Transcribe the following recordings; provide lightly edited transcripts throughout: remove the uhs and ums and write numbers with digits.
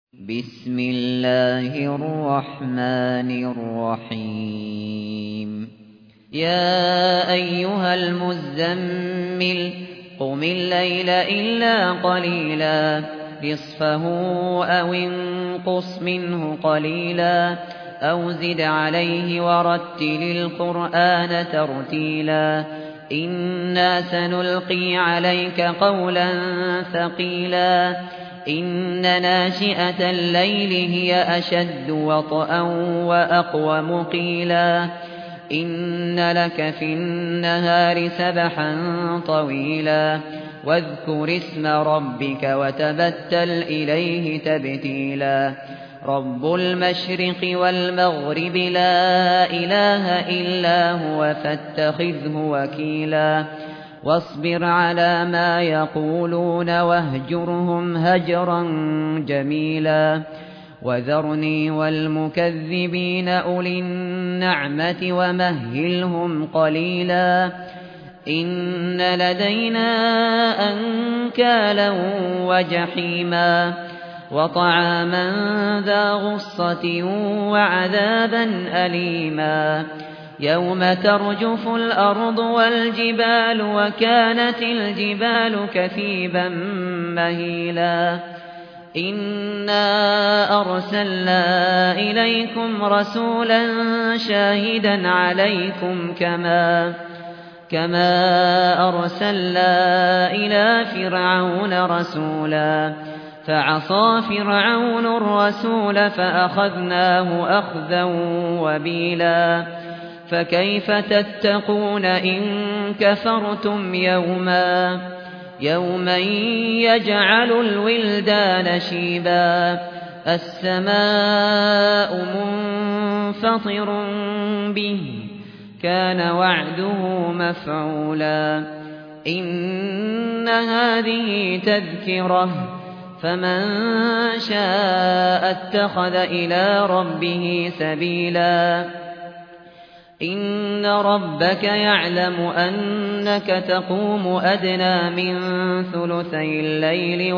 بسم الله الرحمن الرحيم يا أيها المزمل قم الليل إلا قليلا نصفه أو انقص منه قليلا أو زد عليه ورتل القرآن ترتيلا إنا سنلقي عليك قولا ثقيلا إن ناشئة الليل هي أشد وطئا وأقوم قيلا إن لك في النهار سبحا طويلا واذكر اسم ربك وتبتل إليه تبتيلا رب المشرق والمغرب لا إله إلا هو فاتخذه وكيلا واصبر على ما يقولون واهجرهم هجرا جميلا وذرني والمكذبين أولي النعمة ومهلهم قليلا إن لدينا أنكالا وجحيما وطعاما ذا غصة وعذابا أليما يوم ترجف الأرض والجبال وكانت الجبال كثيبا مهيلا إنا أرسلنا إليكم رسولا شاهدا عليكم كما أرسلنا إلى فرعون رسولا فعصى فرعون الرسول فأخذناه أخذا وبيلا فكيف تتقون إن كفرتم يوما يجعل الولدان شيبا السماء منفطر به كان وعده مفعولا إن هذه تذكرة فمن شاء اتخذ إلى ربه سبيلا إن ربك يعلم أنك تقوم أدنى من ثلثي الليل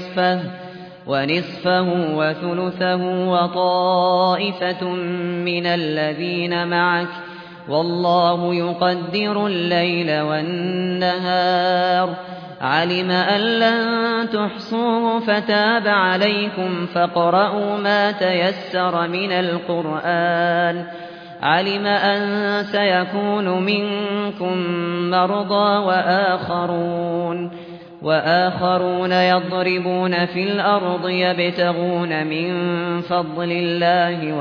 ونصفه وثلثه وطائفة من الذين معك والله يقدر الليل والنهار علم أن لن تحصوه فتاب عليكم فاقرؤوا ما تيسر من القرآن علم أن سيكون منكم مرضى وآخرون يضربون في الأرض يبتغون من فضل الله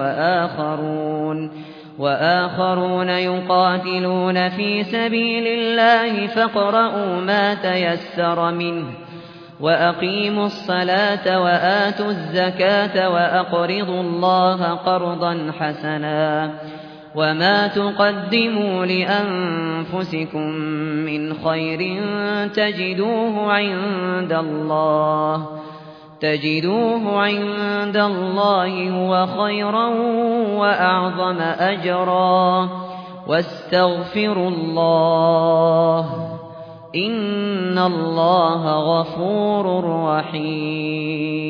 وآخرون يقاتلون في سبيل الله فاقرؤوا ما تيسر منه وأقيموا الصلاة وآتوا الزكاة وأقرضوا الله قرضا حسنا وما تقدموا لأنفسكم من خير تجدوه عند الله هو خيرا وأعظم أجرا واستغفروا الله إن الله غفور رحيم